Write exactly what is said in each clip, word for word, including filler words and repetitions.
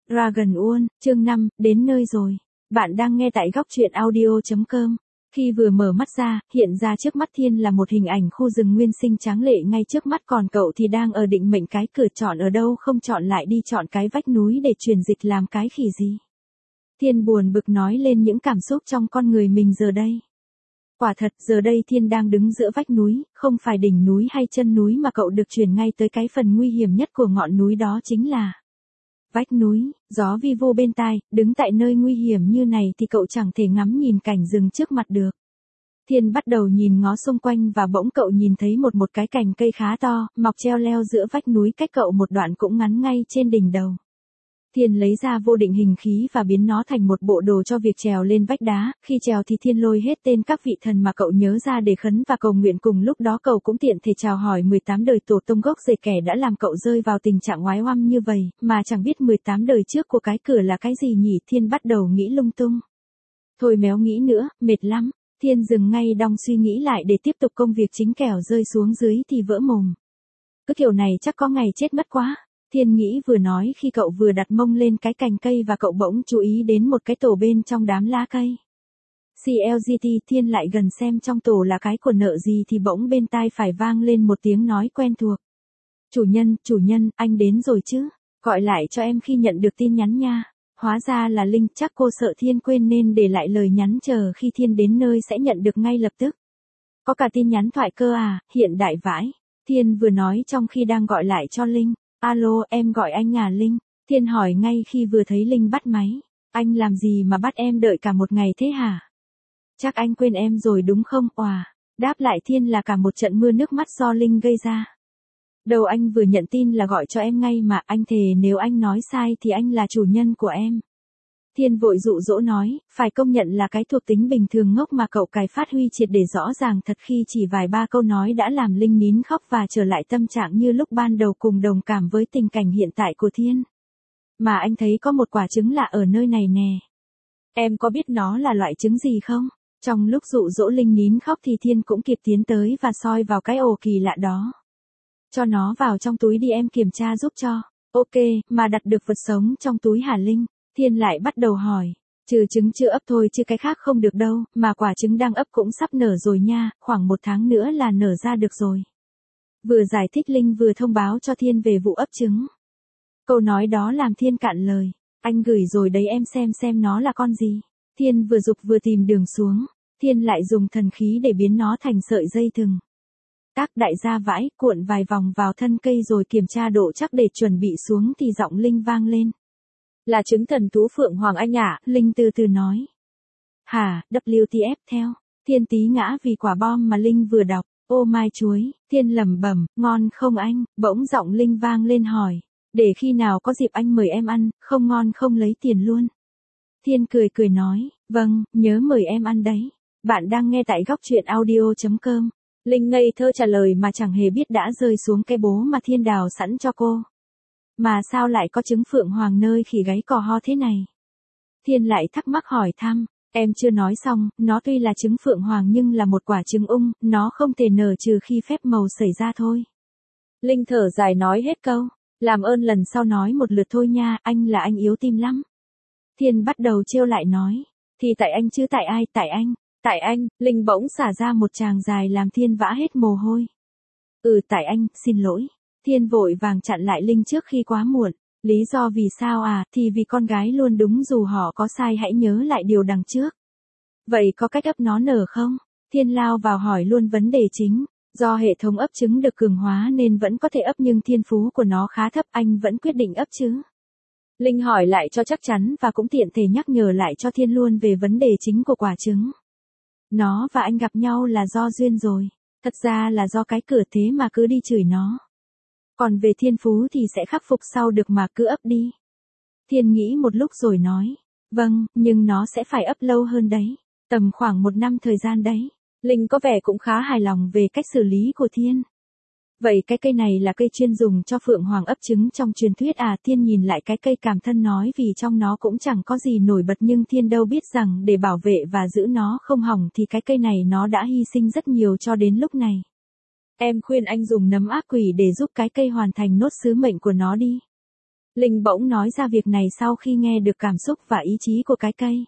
Dragon World, chương năm, đến nơi rồi. Bạn đang nghe tại góc truyện audio chấm com. Khi vừa mở mắt ra, hiện ra trước mắt Thiên là một hình ảnh khu rừng nguyên sinh tráng lệ ngay trước mắt, còn cậu thì đang ở định mệnh cái cửa, chọn ở đâu không chọn lại đi chọn cái vách núi để truyền dịch làm cái khỉ gì. Thiên buồn bực nói lên những cảm xúc trong con người mình giờ đây. Quả thật, giờ đây Thiên đang đứng giữa vách núi, không phải đỉnh núi hay chân núi mà cậu được truyền ngay tới cái phần nguy hiểm nhất của ngọn núi, đó chính là vách núi. Gió vi vô bên tai, đứng tại nơi nguy hiểm như này thì cậu chẳng thể ngắm nhìn cảnh rừng trước mặt được. Thiên bắt đầu nhìn ngó xung quanh và bỗng cậu nhìn thấy một một cái cành cây khá to, mọc treo leo giữa vách núi cách cậu một đoạn cũng ngắn ngay trên đỉnh đầu. Thiên lấy ra vô định hình khí và biến nó thành một bộ đồ cho việc trèo lên vách đá. Khi trèo thì Thiên lôi hết tên các vị thần mà cậu nhớ ra để khấn và cầu nguyện, cùng lúc đó cậu cũng tiện thể chào hỏi mười tám đời tổ tông gốc rễ kẻ đã làm cậu rơi vào tình trạng oái oăm như vậy, mà chẳng biết mười tám đời trước của cái cửa là cái gì nhỉ. Thiên bắt đầu nghĩ lung tung. Thôi méo nghĩ nữa, mệt lắm. Thiên dừng ngay đong suy nghĩ lại để tiếp tục công việc chính, kẻo rơi xuống dưới thì vỡ mồm. Cứ kiểu này chắc có ngày chết mất quá. Thiên nghĩ vừa nói khi cậu vừa đặt mông lên cái cành cây và cậu bỗng chú ý đến một cái tổ bên trong đám lá cây. xê lờ giê tê. Thiên lại gần xem trong tổ là cái của nợ gì thì bỗng bên tai phải vang lên một tiếng nói quen thuộc. Chủ nhân, chủ nhân, anh đến rồi chứ? Gọi lại cho em khi nhận được tin nhắn nha. Hóa ra là Linh, chắc cô sợ Thiên quên nên để lại lời nhắn chờ khi Thiên đến nơi sẽ nhận được ngay lập tức. Có cả tin nhắn thoại cơ à, hiện đại vãi. Thiên vừa nói trong khi đang gọi lại cho Linh. Alo, em gọi anh à Linh? Thiên hỏi ngay khi vừa thấy Linh bắt máy. Anh làm gì mà bắt em đợi cả một ngày thế hả? Chắc anh quên em rồi đúng không? Òa, đáp lại Thiên là cả một trận mưa nước mắt do Linh gây ra. Đâu, anh vừa nhận tin là gọi cho em ngay mà, anh thề nếu anh nói sai thì anh là chủ nhân của em. Thiên vội dụ dỗ nói, phải công nhận là cái thuộc tính bình thường ngốc mà cậu cài phát huy triệt để rõ ràng thật, khi chỉ vài ba câu nói đã làm Linh nín khóc và trở lại tâm trạng như lúc ban đầu, cùng đồng cảm với tình cảnh hiện tại của Thiên. Mà anh thấy có một quả trứng lạ ở nơi này nè. Em có biết nó là loại trứng gì không? Trong lúc dụ dỗ Linh nín khóc thì Thiên cũng kịp tiến tới và soi vào cái ổ kỳ lạ đó. Cho nó vào trong túi đi, em kiểm tra giúp cho. Ok, mà đặt được vật sống trong túi hả Linh? Thiên lại bắt đầu hỏi. Trừ trứng chưa ấp thôi chứ cái khác không được đâu, mà quả trứng đang ấp cũng sắp nở rồi nha, khoảng một tháng nữa là nở ra được rồi. Vừa giải thích Linh vừa thông báo cho Thiên về vụ ấp trứng. Câu nói đó làm Thiên cạn lời. Anh gửi rồi đấy, em xem xem nó là con gì. Thiên vừa giục vừa tìm đường xuống. Thiên lại dùng thần khí để biến nó thành sợi dây thừng. Các đại gia vãi, cuộn vài vòng vào thân cây rồi kiểm tra độ chắc để chuẩn bị xuống thì giọng Linh vang lên. Là trứng thần thú Phượng Hoàng anh ạ, Linh từ từ nói. Hả, vê kép tê ép theo. Thiên tí ngã vì quả bom mà Linh vừa đọc. Ô mai chuối, Thiên lẩm bẩm, ngon không anh? Bỗng giọng Linh vang lên hỏi. Để khi nào có dịp anh mời em ăn, không ngon không lấy tiền luôn. Thiên cười cười nói, vâng, nhớ mời em ăn đấy. Bạn đang nghe tại góc truyện audio chấm com. Linh ngây thơ trả lời mà chẳng hề biết đã rơi xuống cái bố mà Thiên đào sẵn cho cô. Mà sao lại có trứng Phượng Hoàng nơi khỉ gáy cò ho thế này? Thiên lại thắc mắc hỏi thăm. Em chưa nói xong, nó tuy là trứng Phượng Hoàng nhưng là một quả trứng ung, nó không thể nở trừ khi phép màu xảy ra thôi. Linh thở dài nói hết câu. Làm ơn lần sau nói một lượt thôi nha, anh là anh yếu tim lắm. Thiên bắt đầu trêu lại nói. Thì tại anh chứ tại ai, tại anh. Tại anh, Linh bỗng xả ra một tràng dài làm Thiên vã hết mồ hôi. Ừ, tại anh, xin lỗi. Thiên vội vàng chặn lại Linh trước khi quá muộn. Lý do vì sao à, thì vì con gái luôn đúng dù họ có sai, hãy nhớ lại điều đằng trước. Vậy có cách ấp nó nở không? Thiên lao vào hỏi luôn vấn đề chính. Do hệ thống ấp trứng được cường hóa nên vẫn có thể ấp nhưng thiên phú của nó khá thấp, anh vẫn quyết định ấp chứ? Linh hỏi lại cho chắc chắn và cũng tiện thể nhắc nhở lại cho Thiên luôn về vấn đề chính của quả trứng. Nó và anh gặp nhau là do duyên rồi. Thật ra là do cái cửa, thế mà cứ đi chửi nó. Còn về thiên phú thì sẽ khắc phục sau được mà, cứ ấp đi. Thiên nghĩ một lúc rồi nói. Vâng, nhưng nó sẽ phải ấp lâu hơn đấy. Tầm khoảng một năm thời gian đấy. Linh có vẻ cũng khá hài lòng về cách xử lý của Thiên. Vậy cái cây này là cây chuyên dùng cho Phượng Hoàng ấp trứng trong truyền thuyết à? Thiên nhìn lại cái cây cảm thân nói, vì trong nó cũng chẳng có gì nổi bật, nhưng Thiên đâu biết rằng để bảo vệ và giữ nó không hỏng thì cái cây này nó đã hy sinh rất nhiều cho đến lúc này. Em khuyên anh dùng nấm ác quỷ để giúp cái cây hoàn thành nốt sứ mệnh của nó đi. Linh bỗng nói ra việc này sau khi nghe được cảm xúc và ý chí của cái cây.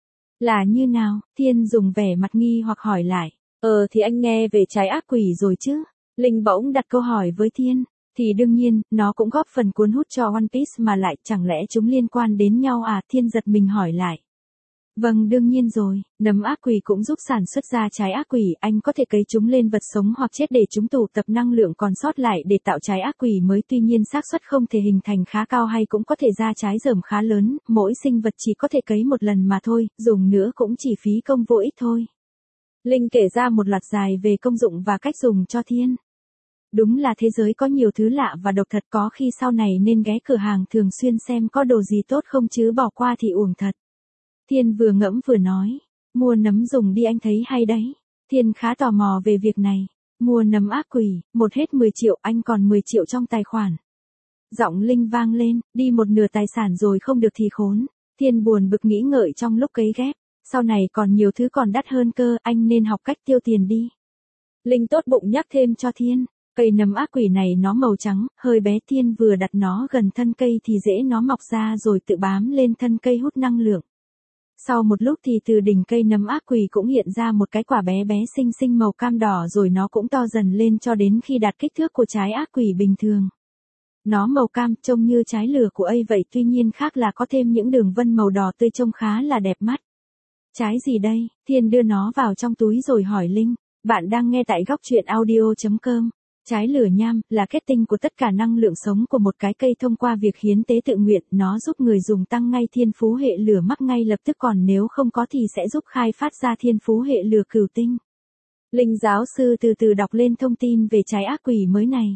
Là như nào? Thiên dùng vẻ mặt nghi hoặc hỏi lại. Ờ thì anh nghe về trái ác quỷ rồi chứ? Linh bỗng đặt câu hỏi với Thiên. Thì đương nhiên, nó cũng góp phần cuốn hút cho One Piece mà lại chẳng lẽ chúng liên quan đến nhau à? Thiên giật mình hỏi lại. Vâng đương nhiên rồi, nấm ác quỷ cũng giúp sản xuất ra trái ác quỷ, anh có thể cấy chúng lên vật sống hoặc chết để chúng tụ tập năng lượng còn sót lại để tạo trái ác quỷ mới, tuy nhiên xác suất không thể hình thành khá cao hay cũng có thể ra trái rởm khá lớn, mỗi sinh vật chỉ có thể cấy một lần mà thôi, dùng nữa cũng chỉ phí công vô ích thôi. Linh kể ra một loạt dài về công dụng và cách dùng cho Thiên. Đúng là thế giới có nhiều thứ lạ và độc thật, có khi sau này nên ghé cửa hàng thường xuyên xem có đồ gì tốt không chứ bỏ qua thì uổng thật. Thiên vừa ngẫm vừa nói, mua nấm dùng đi anh thấy hay đấy. Thiên khá tò mò về việc này, mua nấm ác quỷ, một hết mười triệu, anh còn mười triệu trong tài khoản. Giọng Linh vang lên, đi một nửa tài sản rồi không được thì khốn. Thiên buồn bực nghĩ ngợi trong lúc cấy ghép, sau này còn nhiều thứ còn đắt hơn cơ, anh nên học cách tiêu tiền đi. Linh tốt bụng nhắc thêm cho Thiên, cây nấm ác quỷ này nó màu trắng, hơi bé, Thiên vừa đặt nó gần thân cây thì rễ nó mọc ra rồi tự bám lên thân cây hút năng lượng. Sau một lúc thì từ đỉnh cây nấm ác quỷ cũng hiện ra một cái quả bé bé xinh xinh màu cam đỏ, rồi nó cũng to dần lên cho đến khi đạt kích thước của trái ác quỷ bình thường. Nó màu cam trông như trái lửa của ấy vậy, tuy nhiên khác là có thêm những đường vân màu đỏ tươi trông khá là đẹp mắt. Trái gì đây? Thiên đưa nó vào trong túi rồi hỏi Linh. Bạn đang nghe tại góc truyện audio chấm com. Trái lửa nham là kết tinh của tất cả năng lượng sống của một cái cây thông qua việc hiến tế tự nguyện, nó giúp người dùng tăng ngay thiên phú hệ lửa mắc ngay lập tức, còn nếu không có thì sẽ giúp khai phát ra thiên phú hệ lửa cửu tinh. Linh giáo sư từ từ đọc lên thông tin về trái ác quỷ mới này.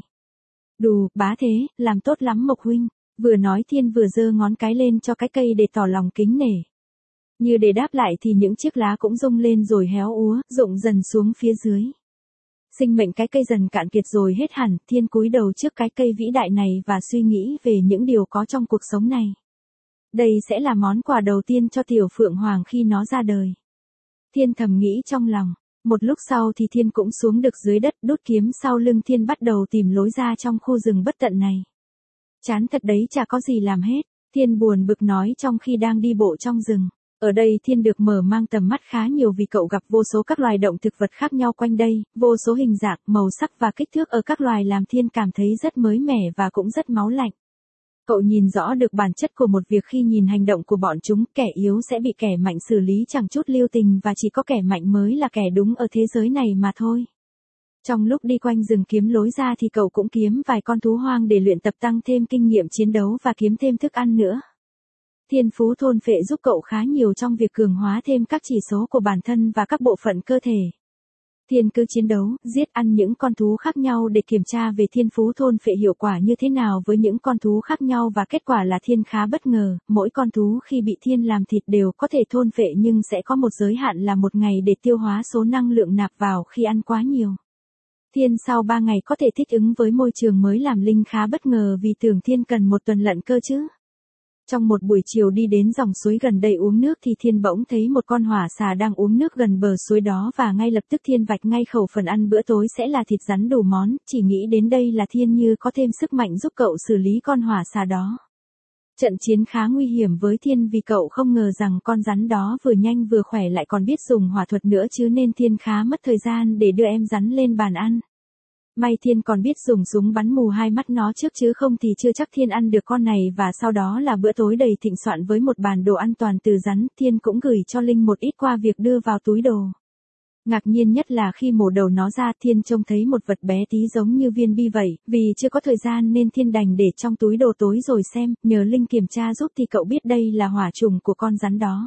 Đù, bá thế, làm tốt lắm Mộc huynh. Vừa nói Thiên vừa giơ ngón cái lên cho cái cây để tỏ lòng kính nể. Như để đáp lại thì những chiếc lá cũng rung lên rồi héo úa, rụng dần xuống phía dưới. Sinh mệnh cái cây dần cạn kiệt rồi hết hẳn. Thiên cúi đầu trước cái cây vĩ đại này và suy nghĩ về những điều có trong cuộc sống này. Đây sẽ là món quà đầu tiên cho tiểu Phượng Hoàng khi nó ra đời. Thiên thầm nghĩ trong lòng. Một lúc sau thì Thiên cũng xuống được dưới đất, đút kiếm sau lưng. Thiên bắt đầu tìm lối ra trong khu rừng bất tận này. Chán thật đấy, chả có gì làm hết. Thiên buồn bực nói trong khi đang đi bộ trong rừng. Ở đây Thiên được mở mang tầm mắt khá nhiều vì cậu gặp vô số các loài động thực vật khác nhau quanh đây, vô số hình dạng, màu sắc và kích thước ở các loài làm Thiên cảm thấy rất mới mẻ và cũng rất máu lạnh. Cậu nhìn rõ được bản chất của một việc khi nhìn hành động của bọn chúng, kẻ yếu sẽ bị kẻ mạnh xử lý chẳng chút lưu tình và chỉ có kẻ mạnh mới là kẻ đúng ở thế giới này mà thôi. Trong lúc đi quanh rừng kiếm lối ra thì cậu cũng kiếm vài con thú hoang để luyện tập tăng thêm kinh nghiệm chiến đấu và kiếm thêm thức ăn nữa. Thiên phú thôn phệ giúp cậu khá nhiều trong việc cường hóa thêm các chỉ số của bản thân và các bộ phận cơ thể. Thiên cứ chiến đấu, giết ăn những con thú khác nhau để kiểm tra về thiên phú thôn phệ hiệu quả như thế nào với những con thú khác nhau, và kết quả là Thiên khá bất ngờ, mỗi con thú khi bị Thiên làm thịt đều có thể thôn phệ nhưng sẽ có một giới hạn là một ngày để tiêu hóa số năng lượng nạp vào khi ăn quá nhiều. Thiên sau ba ngày có thể thích ứng với môi trường mới làm Linh khá bất ngờ vì tưởng Thiên cần một tuần lận cơ chứ. Trong một buổi chiều đi đến dòng suối gần đây uống nước thì Thiên bỗng thấy một con hỏa xà đang uống nước gần bờ suối đó, và ngay lập tức Thiên vạch ngay khẩu phần ăn bữa tối sẽ là thịt rắn đủ món, chỉ nghĩ đến đây là Thiên như có thêm sức mạnh giúp cậu xử lý con hỏa xà đó. Trận chiến khá nguy hiểm với Thiên vì cậu không ngờ rằng con rắn đó vừa nhanh vừa khỏe lại còn biết dùng hỏa thuật nữa chứ, nên Thiên khá mất thời gian để đưa em rắn lên bàn ăn. May Thiên còn biết dùng súng bắn mù hai mắt nó trước chứ không thì chưa chắc Thiên ăn được con này, và sau đó là bữa tối đầy thịnh soạn với một bàn đồ ăn toàn từ rắn. Thiên cũng gửi cho Linh một ít qua việc đưa vào túi đồ. Ngạc nhiên nhất là khi mổ đầu nó ra, Thiên trông thấy một vật bé tí giống như viên bi vậy, vì chưa có thời gian nên Thiên đành để trong túi đồ tối rồi xem, nhờ Linh kiểm tra giúp thì cậu biết đây là hỏa trùng của con rắn đó.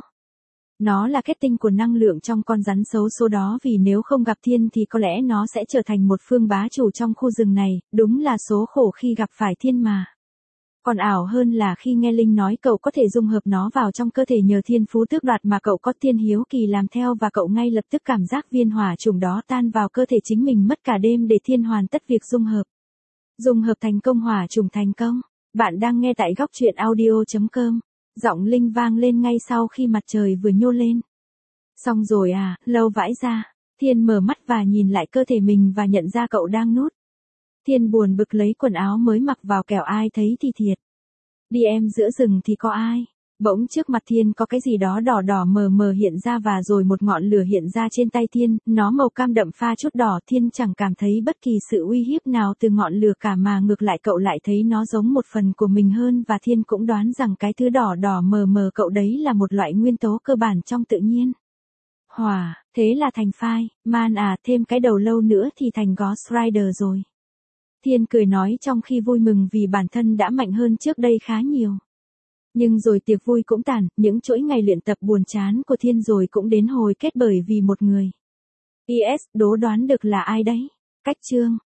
Nó là kết tinh của năng lượng trong con rắn xấu số đó, vì nếu không gặp Thiên thì có lẽ nó sẽ trở thành một phương bá chủ trong khu rừng này, đúng là số khổ khi gặp phải Thiên mà. Còn ảo hơn là khi nghe Linh nói cậu có thể dung hợp nó vào trong cơ thể nhờ thiên phú tước đoạt mà cậu có. Thiên hiếu kỳ làm theo và cậu ngay lập tức cảm giác viên hỏa trùng đó tan vào cơ thể chính mình, mất cả đêm để Thiên hoàn tất việc dung hợp. Dung hợp thành công, hỏa trùng thành công. Bạn đang nghe tại góc truyện audio chấm com. Giọng Linh vang lên ngay sau khi mặt trời vừa nhô lên. Xong rồi à, lâu vãi ra. Thiên mở mắt và nhìn lại cơ thể mình và nhận ra cậu đang nút. Thiên buồn bực lấy quần áo mới mặc vào kẻo ai thấy thì thiệt. Đi em giữa rừng thì có ai? Bỗng trước mặt Thiên có cái gì đó đỏ đỏ mờ mờ hiện ra và rồi một ngọn lửa hiện ra trên tay Thiên, nó màu cam đậm pha chút đỏ. Thiên chẳng cảm thấy bất kỳ sự uy hiếp nào từ ngọn lửa cả mà ngược lại cậu lại thấy nó giống một phần của mình hơn và Thiên cũng đoán rằng cái thứ đỏ đỏ mờ mờ cậu đấy là một loại nguyên tố cơ bản trong tự nhiên. Hỏa, thế là thành phai, man à, thêm cái đầu lâu nữa thì thành Ghost Rider rồi. Thiên cười nói trong khi vui mừng vì bản thân đã mạnh hơn trước đây khá nhiều. Nhưng rồi tiệc vui cũng tàn, những chuỗi ngày luyện tập buồn chán của Thiên rồi cũng đến hồi kết bởi vì một người. pê ét, đố đoán được là ai đấy? Cách chương.